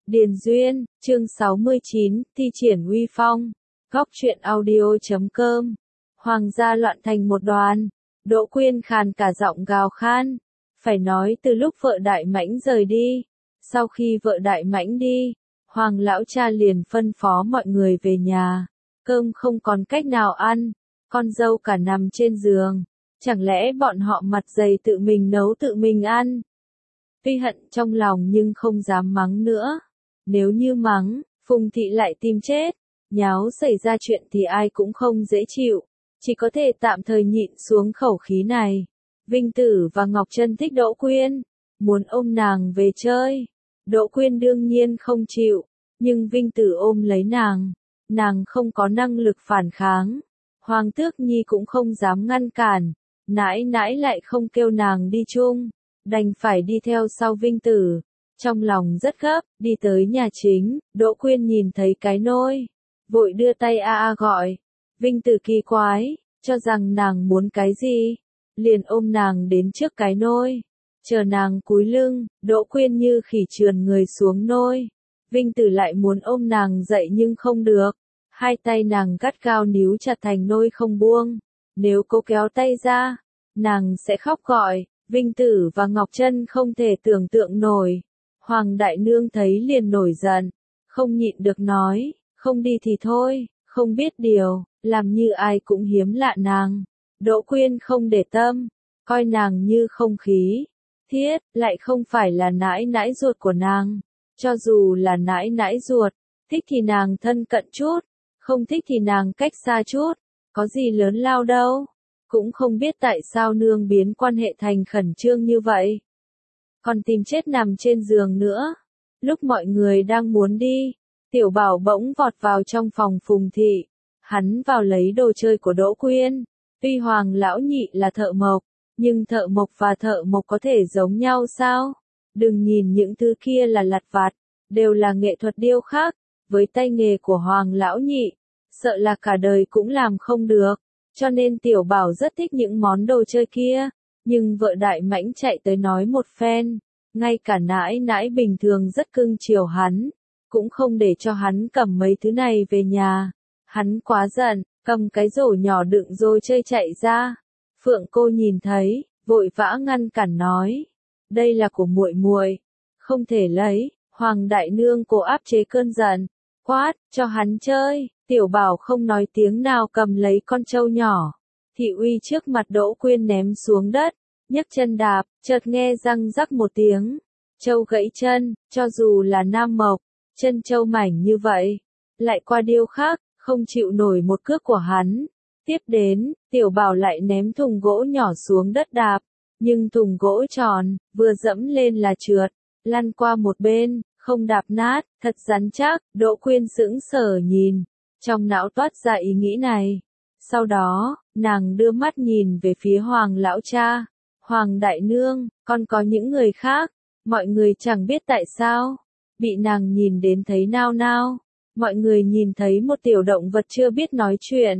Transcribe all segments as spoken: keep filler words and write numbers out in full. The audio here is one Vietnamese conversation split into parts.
Điền Duyên, chương sáu mươi chín, thi triển uy phong. Góc truyện audio chấm com. Hoàng gia loạn thành một đoàn. Đỗ Quyên khàn cả giọng gào khan. Phải nói từ lúc vợ Đại Mãnh rời đi. Sau khi vợ Đại Mãnh đi, Hoàng lão cha liền phân phó mọi người về nhà. Cơm không còn cách nào ăn. Con dâu cả nằm trên giường. Chẳng lẽ bọn họ mặt dày tự mình nấu tự mình ăn? Tuy hận trong lòng nhưng không dám mắng nữa. Nếu như mắng, Phùng Thị lại tìm chết. Nháo xảy ra chuyện thì ai cũng không dễ chịu. Chỉ có thể tạm thời nhịn xuống khẩu khí này. Vinh Tử và Ngọc Trân thích Đỗ Quyên. Muốn ôm nàng về chơi. Đỗ Quyên đương nhiên không chịu. Nhưng Vinh Tử ôm lấy nàng. Nàng không có năng lực phản kháng. Hoàng Tước Nhi cũng không dám ngăn cản. Nãi nãi lại không kêu nàng đi chung. Đành phải đi theo sau Vinh Tử. Trong lòng rất gấp, đi tới nhà chính, Đỗ Quyên nhìn thấy cái nôi. Vội đưa tay a a gọi. Vinh Tử kỳ quái, cho rằng nàng muốn cái gì. Liền ôm nàng đến trước cái nôi. Chờ nàng cúi lưng, Đỗ Quyên như khỉ trườn người xuống nôi. Vinh Tử lại muốn ôm nàng dậy nhưng không được. Hai tay nàng gắt gao níu chặt thành nôi không buông. Nếu cô kéo tay ra, nàng sẽ khóc gọi. Vinh Tử và Ngọc Trân không thể tưởng tượng nổi. Hoàng Đại Nương thấy liền nổi giận. Không nhịn được nói, không đi thì thôi, không biết điều, làm như ai cũng hiếm lạ nàng. Đỗ Quyên không để tâm, coi nàng như không khí. Thiết, lại không phải là nãi nãi ruột của nàng. Cho dù là nãi nãi ruột, thích thì nàng thân cận chút, không thích thì nàng cách xa chút, có gì lớn lao đâu. Cũng không biết tại sao nương biến quan hệ thành khẩn trương như vậy. Còn tìm chết nằm trên giường nữa. Lúc mọi người đang muốn đi, Tiểu Bảo bỗng vọt vào trong phòng Phùng Thị. Hắn vào lấy đồ chơi của Đỗ Quyên. Tuy Hoàng lão nhị là thợ mộc, nhưng thợ mộc và thợ mộc có thể giống nhau sao? Đừng nhìn những thứ kia là lặt vặt, đều là nghệ thuật điêu khắc. Với tay nghề của Hoàng lão nhị, sợ là cả đời cũng làm không được. Cho nên Tiểu Bảo rất thích những món đồ chơi kia. Nhưng vợ Đại Mãnh chạy tới nói một phen. Ngay cả nãi nãi bình thường rất cưng chiều hắn. Cũng không để cho hắn cầm mấy thứ này về nhà. Hắn quá giận, cầm cái rổ nhỏ đựng rồi chơi chạy ra. Phượng cô nhìn thấy, vội vã ngăn cản nói. Đây là của muội muội, không thể lấy. Hoàng Đại Nương cố áp chế cơn giận. Quát, cho hắn chơi. Tiểu Bảo không nói tiếng nào cầm lấy con trâu nhỏ. Thị uy trước mặt Đỗ Quyên ném xuống đất. Nhấc chân đạp, chợt nghe răng rắc một tiếng. Trâu gãy chân, cho dù là nam mộc, chân trâu mảnh như vậy. Lại qua điêu khắc, không chịu nổi một cước của hắn. Tiếp đến, Tiểu Bảo lại ném thùng gỗ nhỏ xuống đất đạp. Nhưng thùng gỗ tròn, vừa dẫm lên là trượt. Lăn qua một bên, không đạp nát, thật rắn chắc. Đỗ Quyên sững sờ nhìn. Trong não toát ra ý nghĩ này. Sau đó, nàng đưa mắt nhìn về phía Hoàng lão cha. Hoàng Đại Nương, còn có những người khác. Mọi người chẳng biết tại sao. Bị nàng nhìn đến thấy nao nao. Mọi người nhìn thấy một tiểu động vật chưa biết nói chuyện.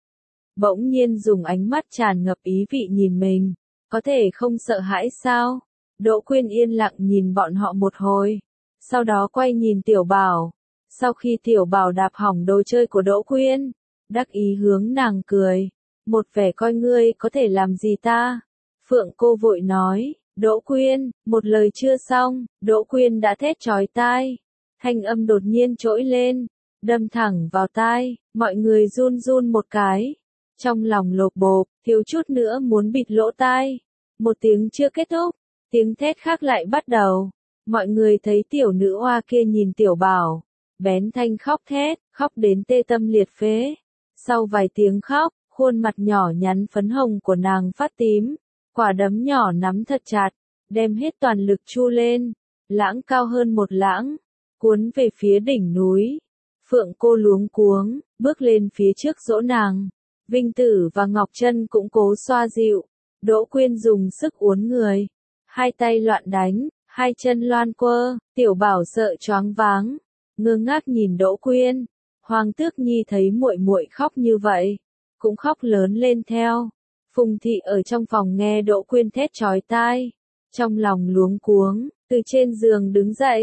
Bỗng nhiên dùng ánh mắt tràn ngập ý vị nhìn mình. Có thể không sợ hãi sao? Đỗ Quyên yên lặng nhìn bọn họ một hồi. Sau đó quay nhìn Tiểu Bảo. Sau khi Tiểu Bảo đạp hỏng đồ chơi của Đỗ Quyên, đắc ý hướng nàng cười. Một vẻ coi ngươi có thể làm gì ta? Phượng cô vội nói, Đỗ Quyên, một lời chưa xong, Đỗ Quyên đã thét chói tai. Thanh âm đột nhiên trỗi lên, đâm thẳng vào tai, mọi người run run một cái. Trong lòng lột bột, thiếu chút nữa muốn bịt lỗ tai. Một tiếng chưa kết thúc, tiếng thét khác lại bắt đầu. Mọi người thấy tiểu nữ hoa kia nhìn Tiểu Bảo. Bén thanh khóc thét, khóc đến tê tâm liệt phế. Sau vài tiếng khóc, khuôn mặt nhỏ nhắn phấn hồng của nàng phát tím. Quả đấm nhỏ nắm thật chặt, đem hết toàn lực chu lên. Lãng cao hơn một lãng, cuốn về phía đỉnh núi. Phượng cô luống cuống, bước lên phía trước dỗ nàng. Vinh Tử và Ngọc Trân cũng cố xoa dịu. Đỗ Quyên dùng sức uốn người. Hai tay loạn đánh, hai chân loan quơ. Tiểu Bảo sợ choáng váng. Ngơ ngác nhìn Đỗ Quyên. Hoàng Tước Nhi thấy muội muội khóc như vậy, cũng khóc lớn lên theo. Phùng Thị ở trong phòng nghe Đỗ Quyên thét chói tai, trong lòng luống cuống, từ trên giường đứng dậy,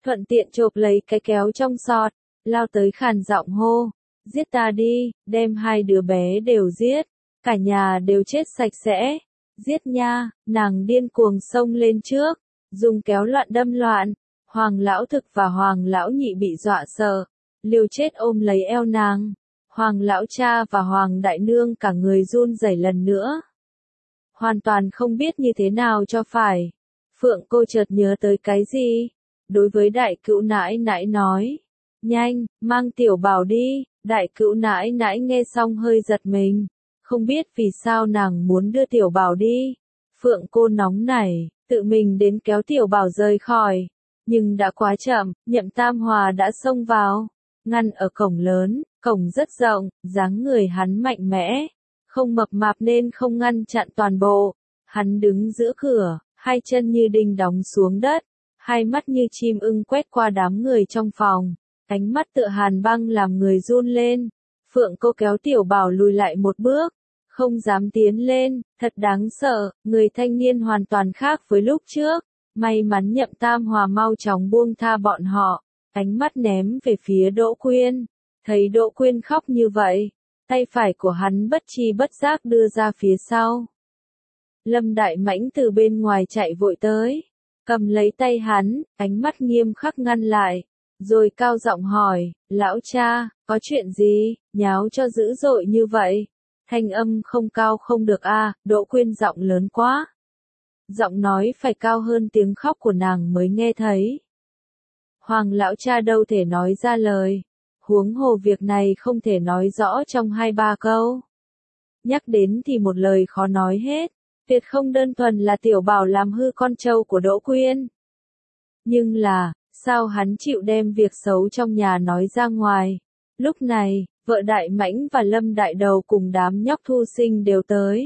thuận tiện chộp lấy cái kéo trong sọt, lao tới khàn giọng hô, giết ta đi, đem hai đứa bé đều giết, cả nhà đều chết sạch sẽ, giết nha, nàng điên cuồng xông lên trước, dùng kéo loạn đâm loạn, Hoàng lão thực và Hoàng lão nhị bị dọa sợ, liều chết ôm lấy eo nàng, Hoàng lão cha và Hoàng đại nương cả người run rẩy lần nữa. Hoàn toàn không biết như thế nào cho phải. Phượng cô chợt nhớ tới cái gì? Đối với đại cữu nãi nãi nói. Nhanh, mang tiểu bảo đi. Đại cữu nãi nãi nghe xong hơi giật mình. Không biết vì sao nàng muốn đưa tiểu bảo đi. Phượng cô nóng nảy, tự mình đến kéo tiểu bảo rời khỏi. Nhưng đã quá chậm, Nhậm Tam Hòa đã xông vào. Ngăn ở cổng lớn, cổng rất rộng, dáng người hắn mạnh mẽ. Không mập mạp nên không ngăn chặn toàn bộ. Hắn đứng giữa cửa, hai chân như đinh đóng xuống đất, hai mắt như chim ưng quét qua đám người trong phòng, ánh mắt tựa hàn băng làm người run lên. Phượng cô kéo tiểu bảo lùi lại một bước, không dám tiến lên, thật đáng sợ, người thanh niên hoàn toàn khác với lúc trước. May mắn Nhậm Tam Hòa mau chóng buông tha bọn họ, ánh mắt ném về phía Đỗ Quyên, thấy Đỗ Quyên khóc như vậy. Tay phải của hắn bất chi bất giác đưa ra phía sau. Lâm Đại Mãnh từ bên ngoài chạy vội tới, cầm lấy tay hắn, ánh mắt nghiêm khắc ngăn lại, rồi cao giọng hỏi, lão cha, có chuyện gì, nháo cho dữ dội như vậy? Thanh âm không cao không được a, à, Đỗ Quyên giọng lớn quá. Giọng nói phải cao hơn tiếng khóc của nàng mới nghe thấy. Hoàng lão cha đâu thể nói ra lời. Huống hồ việc này không thể nói rõ trong hai ba câu. Nhắc đến thì một lời khó nói hết, việc không đơn thuần là tiểu bảo làm hư con trâu của Đỗ Quyên. Nhưng là, sao hắn chịu đem việc xấu trong nhà nói ra ngoài? Lúc này, vợ Đại Mãnh và Lâm Đại Đầu cùng đám nhóc thu sinh đều tới.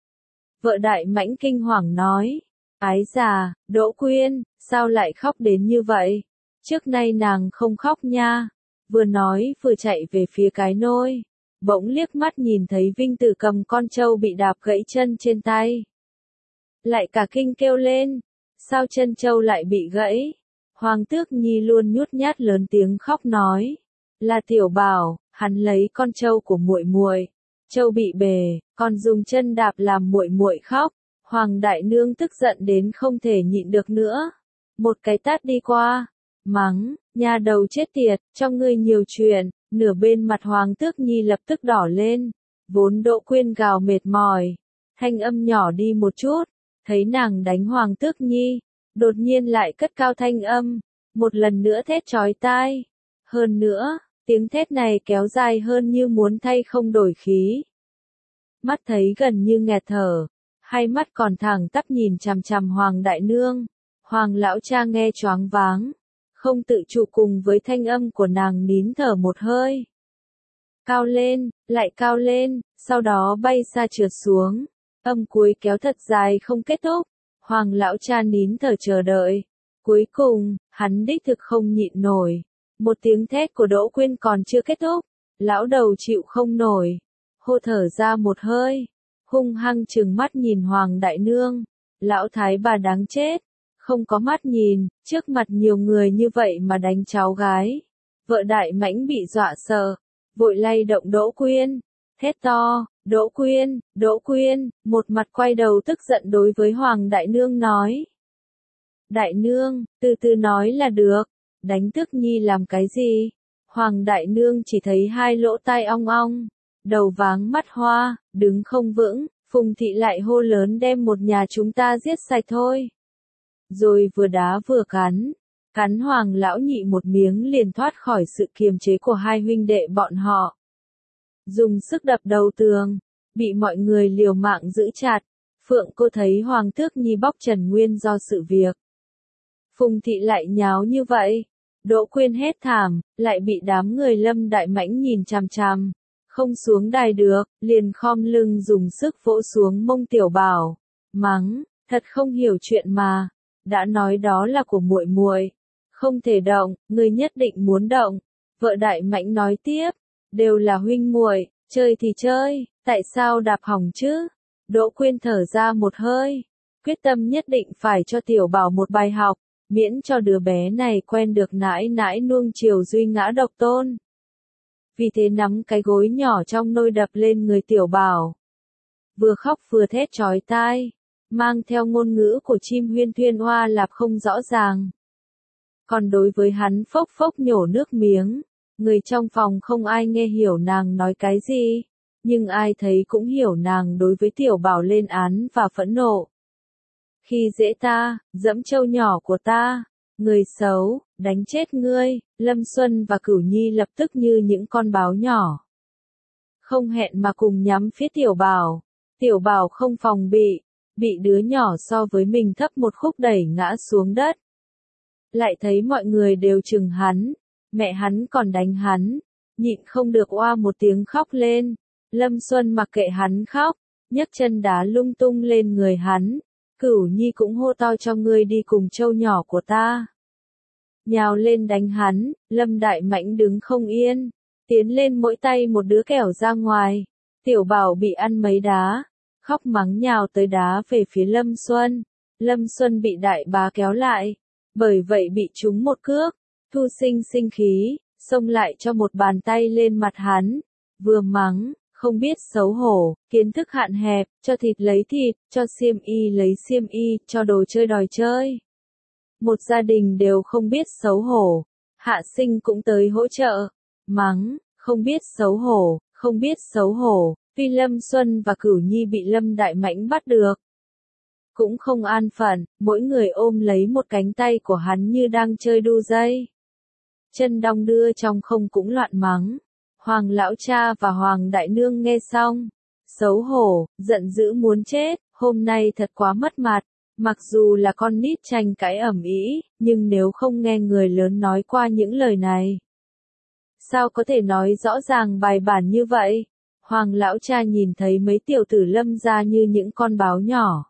Vợ Đại Mãnh kinh hoàng nói, ái già, Đỗ Quyên, sao lại khóc đến như vậy? Trước nay nàng không khóc nha. Vừa nói vừa chạy về phía cái nôi, bỗng liếc mắt nhìn thấy Vinh Tử cầm con trâu bị đạp gãy chân trên tay. Lại cả kinh kêu lên, sao chân trâu lại bị gãy? Hoàng Tước Nhi luôn nhút nhát lớn tiếng khóc nói, là tiểu bảo, hắn lấy con trâu của muội muội, trâu bị bề, còn dùng chân đạp làm muội muội khóc. Hoàng đại nương tức giận đến không thể nhịn được nữa, một cái tát đi qua, mắng, nhà đầu chết tiệt, trong ngươi nhiều chuyện. Nửa bên mặt Hoàng Tước Nhi lập tức đỏ lên, vốn Đỗ Quyên gào mệt mỏi, thanh âm nhỏ đi một chút, thấy nàng đánh Hoàng Tước Nhi, đột nhiên lại cất cao thanh âm, một lần nữa thét chói tai. Hơn nữa, tiếng thét này kéo dài hơn như muốn thay không đổi khí. Mắt thấy gần như nghẹt thở, hai mắt còn thẳng tắp nhìn chằm chằm Hoàng đại nương. Hoàng lão cha nghe choáng váng, không tự chủ cùng với thanh âm của nàng nín thở một hơi. Cao lên, lại cao lên, sau đó bay xa trượt xuống. Âm cuối kéo thật dài không kết thúc. Hoàng lão cha nín thở chờ đợi. Cuối cùng, hắn đích thực không nhịn nổi. Một tiếng thét của Đỗ Quyên còn chưa kết thúc. Lão đầu chịu không nổi. Hô thở ra một hơi. Hung hăng trừng mắt nhìn Hoàng đại nương. Lão thái bà đáng chết. Không có mắt nhìn, trước mặt nhiều người như vậy mà đánh cháu gái. Vợ Đại Mãnh bị dọa sợ, vội lay động Đỗ Quyên, thét to, Đỗ Quyên, Đỗ Quyên, một mặt quay đầu tức giận đối với Hoàng đại nương nói. Đại nương, từ từ nói là được, đánh Tước Nhi làm cái gì? Hoàng đại nương chỉ thấy hai lỗ tai ong ong, đầu váng mắt hoa, đứng không vững, Phùng thị lại hô lớn đem một nhà chúng ta giết sạch thôi. Rồi vừa đá vừa cắn, cắn Hoàng lão nhị một miếng liền thoát khỏi sự kiềm chế của hai huynh đệ bọn họ. Dùng sức đập đầu tường, bị mọi người liều mạng giữ chặt. Phượng cô thấy Hoàng Tước Nhi bóc trần nguyên do sự việc. Phùng thị lại nháo như vậy. Đỗ Quyên hét thảm, lại bị đám người Lâm Đại Mãnh nhìn chằm chằm. Không xuống đài được, liền khom lưng dùng sức vỗ xuống mông tiểu bảo. Mắng, thật không hiểu chuyện mà. Đã nói đó là của muội muội, không thể động, ngươi nhất định muốn động. Vợ Đại Mãnh nói tiếp, đều là huynh muội, chơi thì chơi, tại sao đạp hỏng chứ? Đỗ Quyên thở ra một hơi, quyết tâm nhất định phải cho tiểu bảo một bài học. miễn cho đứa bé này quen được nãi nãi nuông chiều duy ngã độc tôn. Vì thế nắm cái gối nhỏ trong nôi đập lên người Tiểu Bảo. Vừa khóc vừa thét chói tai, mang theo ngôn ngữ của chim huyên thuyên hoa lạp không rõ ràng. Còn đối với hắn phốc phốc nhổ nước miếng, người trong phòng không ai nghe hiểu nàng nói cái gì, nhưng ai thấy cũng hiểu nàng đối với Tiểu Bảo lên án và phẫn nộ. Khi dễ ta, dẫm trâu nhỏ của ta, người xấu, đánh chết ngươi, Lâm Xuân và Cửu Nhi lập tức như những con báo nhỏ. Không hẹn mà cùng nhắm phía Tiểu Bảo. Tiểu Bảo không phòng bị, bị đứa nhỏ so với mình thấp một khúc đẩy ngã xuống đất. Lại thấy mọi người đều chừng hắn, mẹ hắn còn đánh hắn, nhịn không được oa một tiếng khóc lên. Lâm Xuân mặc kệ hắn khóc, nhấc chân đá lung tung lên người hắn. Cửu Nhi cũng hô to cho ngươi đi cùng trâu nhỏ của ta. Nhào lên đánh hắn, Lâm Đại Mãnh đứng không yên, tiến lên mỗi tay một đứa kẻo ra ngoài. Tiểu Bảo bị ăn mấy đá, khóc mắng nhào tới đá về phía Lâm Xuân. Lâm Xuân bị đại bá kéo lại, bởi vậy bị trúng một cước. Thu Sinh sinh khí, xông lại cho một bàn tay lên mặt hắn, vừa mắng, không biết xấu hổ, kiến thức hạn hẹp, cho thịt lấy thịt, cho xiêm y lấy xiêm y, cho đồ chơi đòi chơi. Một gia đình đều không biết xấu hổ. Hạ Sinh cũng tới hỗ trợ, mắng, không biết xấu hổ, không biết xấu hổ. Tuy Lâm Xuân và Cửu Nhi bị Lâm Đại Mãnh bắt được, cũng không an phận, mỗi người ôm lấy một cánh tay của hắn như đang chơi đu dây. Chân đong đưa trong không cũng loạn mắng. Hoàng lão cha và Hoàng đại nương nghe xong, xấu hổ, giận dữ muốn chết, hôm nay thật quá mất mặt. Mặc dù là con nít tranh cãi ầm ĩ, nhưng nếu không nghe người lớn nói qua những lời này, sao có thể nói rõ ràng bài bản như vậy? Hoàng lão cha nhìn thấy mấy tiểu tử Lâm gia như những con báo nhỏ,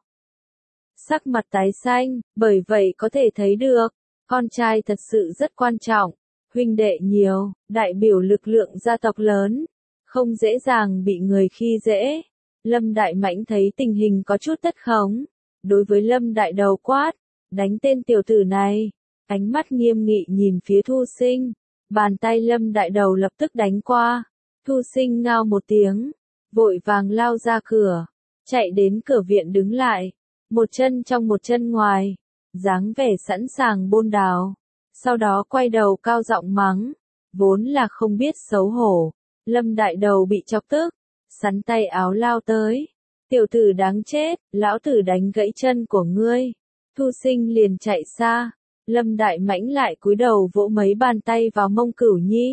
sắc mặt tái xanh, bởi vậy có thể thấy được, con trai thật sự rất quan trọng, huynh đệ nhiều, đại biểu lực lượng gia tộc lớn, không dễ dàng bị người khi dễ. Lâm Đại Mãnh thấy tình hình có chút thất khống, đối với Lâm Đại Đầu quát, đánh tên tiểu tử này, ánh mắt nghiêm nghị nhìn phía Thu Sinh, bàn tay Lâm Đại Đầu lập tức đánh qua. Thu Sinh ngao một tiếng, vội vàng lao ra cửa, chạy đến cửa viện đứng lại, một chân trong một chân ngoài, dáng vẻ sẵn sàng bôn đào. Sau đó quay đầu cao giọng mắng, vốn là không biết xấu hổ. Lâm Đại Đầu bị chọc tức, sắn tay áo lao tới. Tiểu tử đáng chết, lão tử đánh gãy chân của ngươi. Thu Sinh liền chạy xa, Lâm Đại Mãnh lại cúi đầu vỗ mấy bàn tay vào mông Cửu Nhi.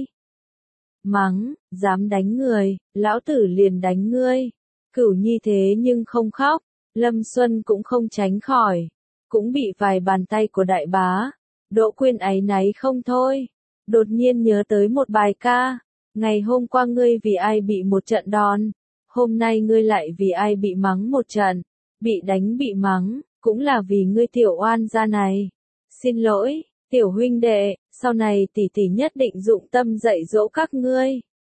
Mắng, dám đánh người, lão tử liền đánh ngươi. Cửu Nhi thế nhưng không khóc, Lâm Xuân cũng không tránh khỏi, cũng bị vài bàn tay của đại bá. Đỗ Quyên áy náy không thôi, đột nhiên nhớ tới một bài ca, ngày hôm qua ngươi vì ai bị một trận đòn, hôm nay ngươi lại vì ai bị mắng một trận, bị đánh bị mắng, cũng là vì ngươi tiểu oan gia này. Xin lỗi, tiểu huynh đệ, sau này tỷ tỷ nhất định dụng tâm dạy dỗ các ngươi.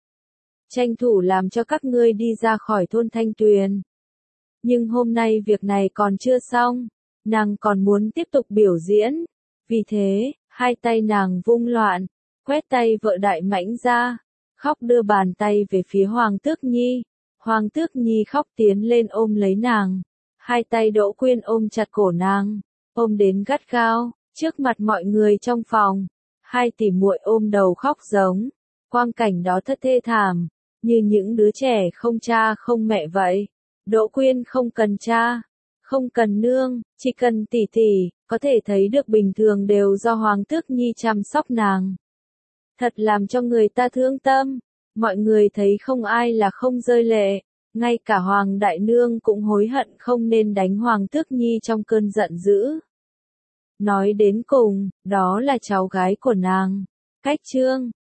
Tranh thủ làm cho các ngươi đi ra khỏi thôn Thanh Tuyền. Nhưng hôm nay việc này còn chưa xong, nàng còn muốn tiếp tục biểu diễn. Vì thế, hai tay nàng vung loạn, quét tay vợ Đại Mãnh ra, khóc đưa bàn tay về phía Hoàng Tước Nhi. Hoàng Tước Nhi khóc tiến lên ôm lấy nàng, hai tay Đỗ Quyên ôm chặt cổ nàng, ôm đến gắt gao, trước mặt mọi người trong phòng, hai tỷ muội ôm đầu khóc giống, quang cảnh đó thật thê thảm, như những đứa trẻ không cha không mẹ vậy. Đỗ Quyên không cần cha, không cần nương, chỉ cần tỷ tỷ, có thể thấy được bình thường đều do Hoàng Tước Nhi chăm sóc nàng. Thật làm cho người ta thương tâm, mọi người thấy không ai là không rơi lệ, ngay cả Hoàng Đại Nương cũng hối hận không nên đánh Hoàng Tước Nhi trong cơn giận dữ. Nói đến cùng, đó là cháu gái của nàng. Cách chương